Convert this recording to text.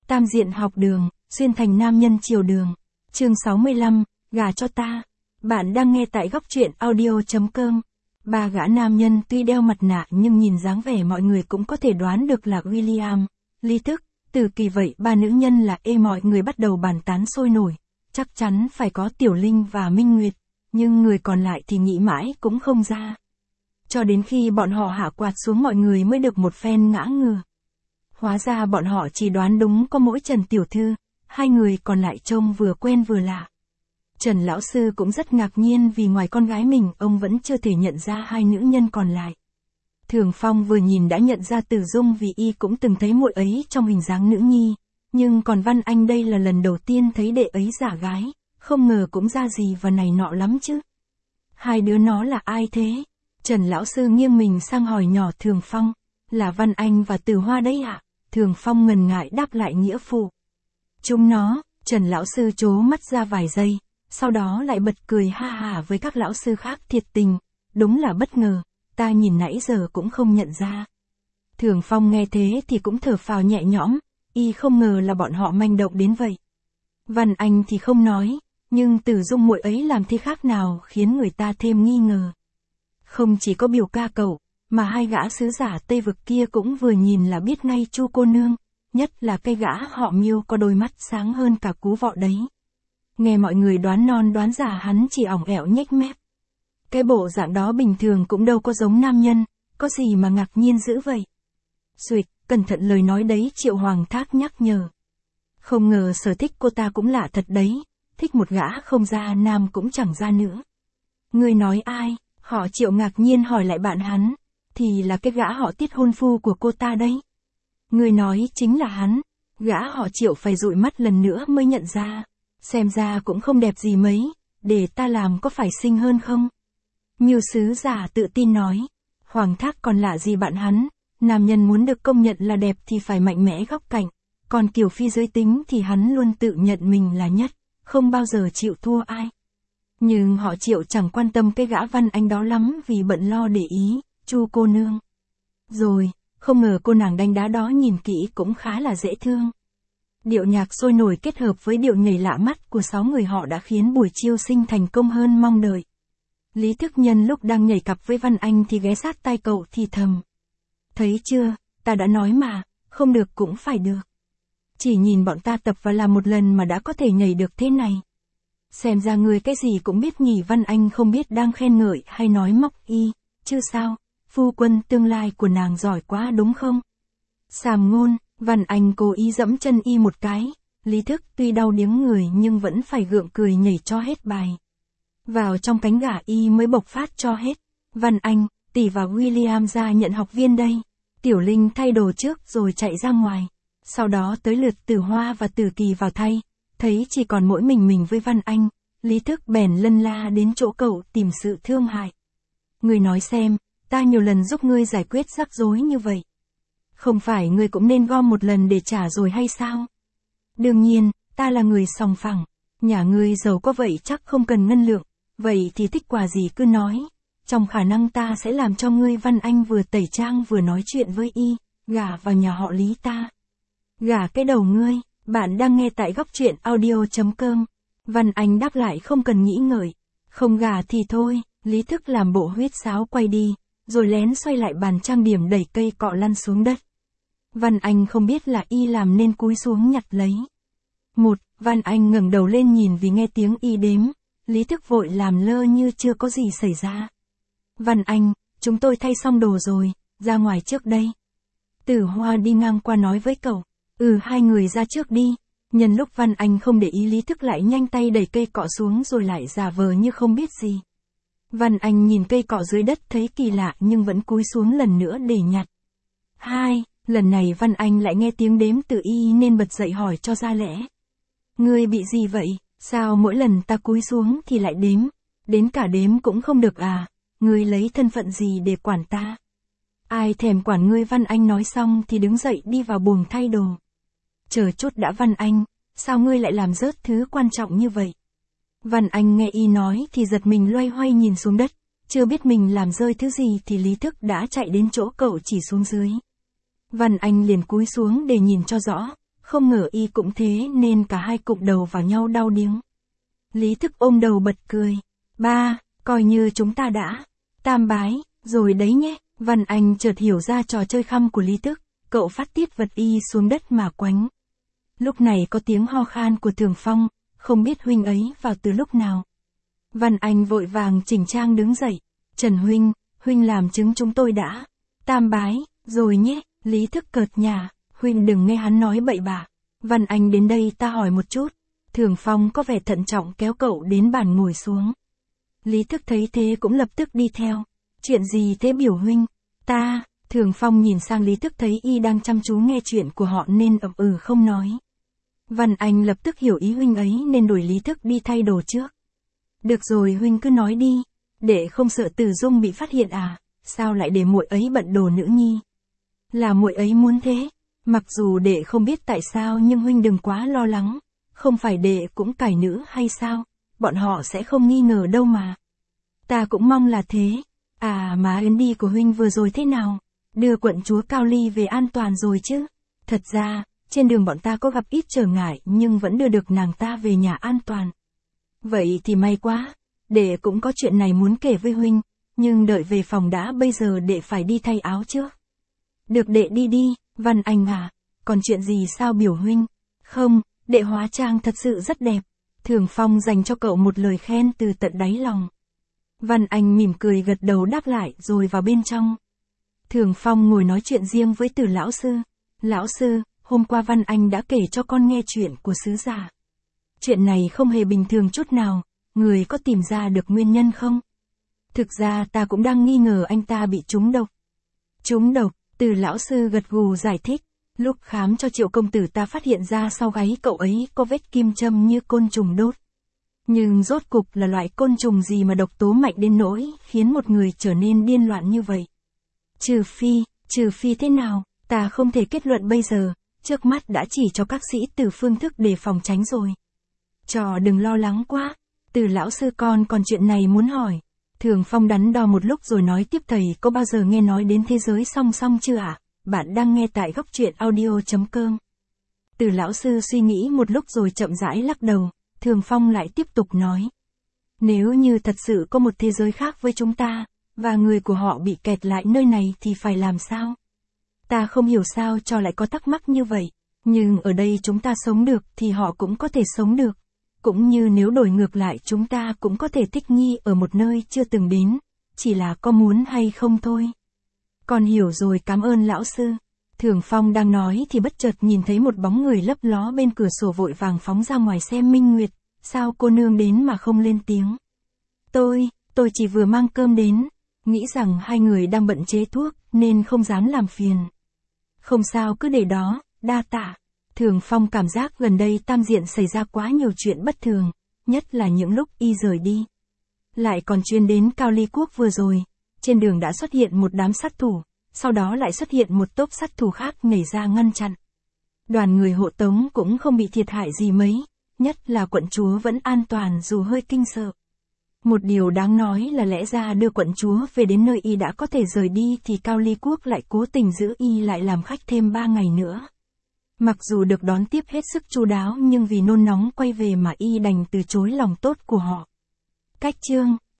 Tam diện học đường, xuyên thành nam nhân chiều đường. Chương 65, gả cho ta. Bạn đang nghe tại góc truyện audio.com. Ba gã nam nhân tuy đeo mặt nạ nhưng nhìn dáng vẻ mọi người cũng có thể đoán được là William, Lý Thức, Từ Kỳ. Vậy ba nữ nhân là mọi người bắt đầu bàn tán sôi nổi. Chắc chắn phải có Tiểu Linh và Minh Nguyệt, nhưng người còn lại thì nghĩ mãi cũng không ra. Cho đến khi bọn họ hạ quạt xuống mọi người mới được một phen ngã ngửa. Hóa ra bọn họ chỉ đoán đúng có mỗi Trần Tiểu Thư, hai người còn lại trông vừa quen vừa lạ. Trần Lão Sư cũng rất ngạc nhiên vì ngoài con gái mình ông vẫn chưa thể nhận ra hai nữ nhân còn lại. Thường Phong vừa nhìn đã nhận ra Từ Dung vì y cũng từng thấy muội ấy trong hình dáng nữ nhi, nhưng còn Văn Anh đây là lần đầu tiên thấy đệ ấy giả gái, không ngờ cũng ra gì và này nọ lắm chứ. Hai đứa nó là ai thế? Trần Lão Sư nghiêng mình sang hỏi nhỏ Thường Phong, là Văn Anh và Từ Hoa đấy ạ. Thường Phong ngần ngại đáp lại nghĩa phụ. Chúng nó. Trần Lão Sư trố mắt ra vài giây, sau đó lại bật cười ha hả với các lão sư khác thiệt tình, đúng là bất ngờ, ta nhìn nãy giờ cũng không nhận ra. Thường Phong nghe thế thì cũng thở phào nhẹ nhõm, y không ngờ là bọn họ manh động đến vậy. Văn Anh thì không nói, nhưng Từ Dung muội ấy làm thế khác nào khiến người ta thêm nghi ngờ. Không chỉ có biểu ca cậu, mà hai gã sứ giả Tây Vực kia cũng vừa nhìn là biết ngay Chu cô nương, nhất là cái gã họ Miêu có đôi mắt sáng hơn cả cú vọ đấy. Nghe mọi người đoán non đoán giả hắn chỉ ỏng ẻo nhếch mép. Cái bộ dạng đó bình thường cũng đâu có giống nam nhân, có gì mà ngạc nhiên dữ vậy. Xuỵt, cẩn thận lời nói đấy, Triệu Hoàng Thác nhắc nhở. Không ngờ sở thích cô ta cũng lạ thật đấy, thích một gã không ra nam cũng chẳng ra nữa. Ngươi nói ai? Họ Triệu ngạc nhiên hỏi lại bạn hắn. Thì là cái gã họ Tiết hôn phu của cô ta đấy. Người nói chính là hắn. Gã họ Triệu phải dụi mắt lần nữa mới nhận ra. Xem ra cũng không đẹp gì mấy, để ta làm có phải xinh hơn không? Miêu sứ giả tự tin nói. Hoàng Thác còn lạ gì bạn hắn, nam nhân muốn được công nhận là đẹp thì phải mạnh mẽ góc cạnh, còn kiểu phi giới tính thì hắn luôn tự nhận mình là nhất, không bao giờ chịu thua ai. Nhưng họ Triệu chẳng quan tâm cái gã Văn Anh đó lắm vì bận lo để ý Chu cô nương. Rồi, không ngờ cô nàng đánh đá đó nhìn kỹ cũng khá là dễ thương. Điệu nhạc sôi nổi kết hợp với điệu nhảy lạ mắt của 6 người họ đã khiến buổi chiêu sinh thành công hơn mong đợi. Lý Thức Nhân lúc đang nhảy cặp với Văn Anh thì ghé sát tai cậu thì thầm. Thấy chưa, ta đã nói mà, không được cũng phải được. Chỉ nhìn bọn ta tập và làm một lần mà đã có thể nhảy được thế này. Xem ra người cái gì cũng biết nhỉ. Văn Anh không biết đang khen ngợi hay nói móc y, chứ sao, phu quân tương lai của nàng giỏi quá đúng không? Sàm ngôn, Văn Anh cố ý dẫm chân y một cái, Lý Thức tuy đau điếng người nhưng vẫn phải gượng cười nhảy cho hết bài. Vào trong cánh gả y mới bộc phát cho hết. Văn Anh, tỷ và William ra nhận học viên đây. Tiểu Linh thay đồ trước rồi chạy ra ngoài. Sau đó tới lượt Từ Hoa và Từ Kỳ vào thay. Thấy chỉ còn mỗi mình với Văn Anh, Lý Thức bèn lân la đến chỗ cậu tìm sự thương hại. Ngươi nói xem, ta nhiều lần giúp ngươi giải quyết rắc rối như vậy. Không phải ngươi cũng nên gom một lần để trả rồi hay sao? Đương nhiên, ta là người sòng phẳng. Nhà ngươi giàu có vậy chắc không cần ngân lượng. Vậy thì thích quà gì cứ nói. Trong khả năng ta sẽ làm cho ngươi. Văn Anh vừa tẩy trang vừa nói chuyện với y, gả vào nhà họ Lý ta. Gả cái đầu ngươi. Bạn đang nghe tại góc truyện audio.com. Văn Anh đáp lại không cần nghĩ ngợi. Không gả thì thôi. Lý Thức làm bộ huýt sáo quay đi, rồi lén xoay lại bàn trang điểm đẩy cây cọ lăn xuống đất. Văn Anh không biết là y làm nên cúi xuống nhặt lấy. Văn Anh ngẩng đầu lên nhìn vì nghe tiếng y đếm. Lý Thức vội làm lơ như chưa có gì xảy ra. Văn Anh, chúng tôi thay xong đồ rồi, ra ngoài trước đây. Tử Hoa đi ngang qua nói với cậu. Hai người ra trước đi. Nhân lúc Văn Anh không để ý, Lý Thức lại nhanh tay đẩy cây cọ xuống rồi lại giả vờ như không biết gì. Văn Anh nhìn cây cọ dưới đất thấy kỳ lạ nhưng vẫn cúi xuống lần nữa để nhặt. Lần này Văn Anh lại nghe tiếng đếm từ y nên bật dậy hỏi cho ra lẽ. Ngươi bị gì vậy? Sao mỗi lần ta cúi xuống thì lại đếm? Đến cả đếm cũng không được à? Ngươi lấy thân phận gì để quản ta? Ai thèm quản ngươi. Văn Anh nói xong thì đứng dậy đi vào buồng thay đồ. Chờ chút đã Văn Anh, sao ngươi lại làm rớt thứ quan trọng như vậy? Văn Anh nghe y nói thì giật mình loay hoay nhìn xuống đất, chưa biết mình làm rơi thứ gì thì Lý Thức đã chạy đến chỗ cậu chỉ xuống dưới. Văn Anh liền cúi xuống để nhìn cho rõ, Không ngờ y cũng thế nên cả hai cụm đầu vào nhau đau điếng. Lý Thức ôm đầu bật cười. Ba, coi như chúng ta đã tam bái, rồi đấy nhé. Văn Anh chợt hiểu ra trò chơi khăm của Lý Thức, cậu phát tiết vật y xuống đất mà quánh. Lúc này có tiếng ho khan của Thường Phong, không biết huynh ấy vào từ lúc nào. Văn Anh vội vàng chỉnh trang đứng dậy. Trần huynh làm chứng chúng tôi đã tam bái, rồi nhé. Lý Thức cợt nhả, huynh đừng nghe hắn nói bậy bạ. Văn Anh đến đây ta hỏi một chút. Thường Phong có vẻ thận trọng kéo cậu đến bàn ngồi xuống. Lý Thức thấy thế cũng lập tức đi theo. Chuyện gì thế biểu huynh? Thường Phong nhìn sang Lý Thức thấy y đang chăm chú nghe chuyện của họ nên ậm ừ không nói. Văn Anh lập tức hiểu ý huynh ấy nên đuổi Lý Thức đi thay đồ trước. Được rồi huynh cứ nói đi, để không sợ Từ Dung bị phát hiện à, sao lại để muội ấy bận đồ nữ nhi? Là muội ấy muốn thế, mặc dù đệ không biết tại sao nhưng huynh đừng quá lo lắng, không phải đệ cũng cải nữ hay sao, bọn họ sẽ không nghi ngờ đâu mà. Ta cũng mong là thế. À mà chuyến đi của huynh vừa rồi thế nào? Đưa quận chúa Cao Ly về an toàn rồi chứ? Thật ra, trên đường bọn ta có gặp ít trở ngại nhưng vẫn đưa được nàng ta về nhà an toàn. Vậy thì may quá, đệ cũng có chuyện này muốn kể với huynh, nhưng đợi về phòng đã, bây giờ đệ phải đi thay áo trước. Được đệ đi đi, Văn Anh à, còn chuyện gì sao biểu huynh? Không, đệ hóa trang thật sự rất đẹp. Thường Phong dành cho cậu một lời khen từ tận đáy lòng. Văn Anh mỉm cười gật đầu đáp lại rồi vào bên trong. Thường Phong ngồi nói chuyện riêng với Từ lão sư. Lão sư, hôm qua Văn Anh đã kể cho con nghe chuyện của sứ giả. Chuyện này không hề bình thường chút nào, người có tìm ra được nguyên nhân không? Thực ra ta cũng đang nghi ngờ anh ta bị trúng độc. Trúng độc, Từ lão sư gật gù giải thích. Lúc khám cho Triệu công tử ta phát hiện ra sau gáy cậu ấy có vết kim châm như côn trùng đốt. Nhưng rốt cục là loại côn trùng gì mà độc tố mạnh đến nỗi khiến một người trở nên điên loạn như vậy? Trừ phi thế nào, ta không thể kết luận bây giờ, trước mắt đã chỉ cho các sĩ tử phương thức để phòng tránh rồi. Trò đừng lo lắng quá, Từ lão sư con còn chuyện này muốn hỏi. Thường Phong đắn đo một lúc rồi nói tiếp, thầy có bao giờ nghe nói đến thế giới song song chưa ạ? Bạn đang nghe tại góc truyện audio.com. Từ lão sư suy nghĩ một lúc rồi chậm rãi lắc đầu. Thường Phong lại tiếp tục nói. Nếu như thật sự có một thế giới khác với chúng ta, và người của họ bị kẹt lại nơi này thì phải làm sao? Ta không hiểu sao cho lại có thắc mắc như vậy, nhưng ở đây chúng ta sống được thì họ cũng có thể sống được. Cũng như nếu đổi ngược lại chúng ta cũng có thể thích nghi ở một nơi chưa từng đến, chỉ là có muốn hay không thôi. Con hiểu rồi, cảm ơn lão sư. Thường Phong đang nói thì bất chợt nhìn thấy một bóng người lấp ló bên cửa sổ, vội vàng phóng ra ngoài xem Minh Nguyệt. Sao cô nương đến mà không lên tiếng? Tôi chỉ vừa mang cơm đến, nghĩ rằng hai người đang bận chế thuốc nên không dám làm phiền. Không sao, cứ để đó, đa tạ. Thường Phong cảm giác gần đây Tam Diện xảy ra quá nhiều chuyện bất thường, nhất là những lúc y rời đi. Lại còn chuyến đến Cao Ly Quốc vừa rồi, trên đường đã xuất hiện một đám sát thủ, sau đó lại xuất hiện một tốp sát thủ khác nhảy ra ngăn chặn. Đoàn người hộ tống cũng không bị thiệt hại gì mấy, nhất là quận chúa vẫn an toàn dù hơi kinh sợ. Một điều đáng nói là lẽ ra đưa quận chúa về đến nơi y đã có thể rời đi thì Cao Ly Quốc lại cố tình giữ y lại làm khách thêm 3 ngày nữa. Mặc dù được đón tiếp hết sức chu đáo nhưng vì nôn nóng quay về mà y đành từ chối lòng tốt của họ. Cách chương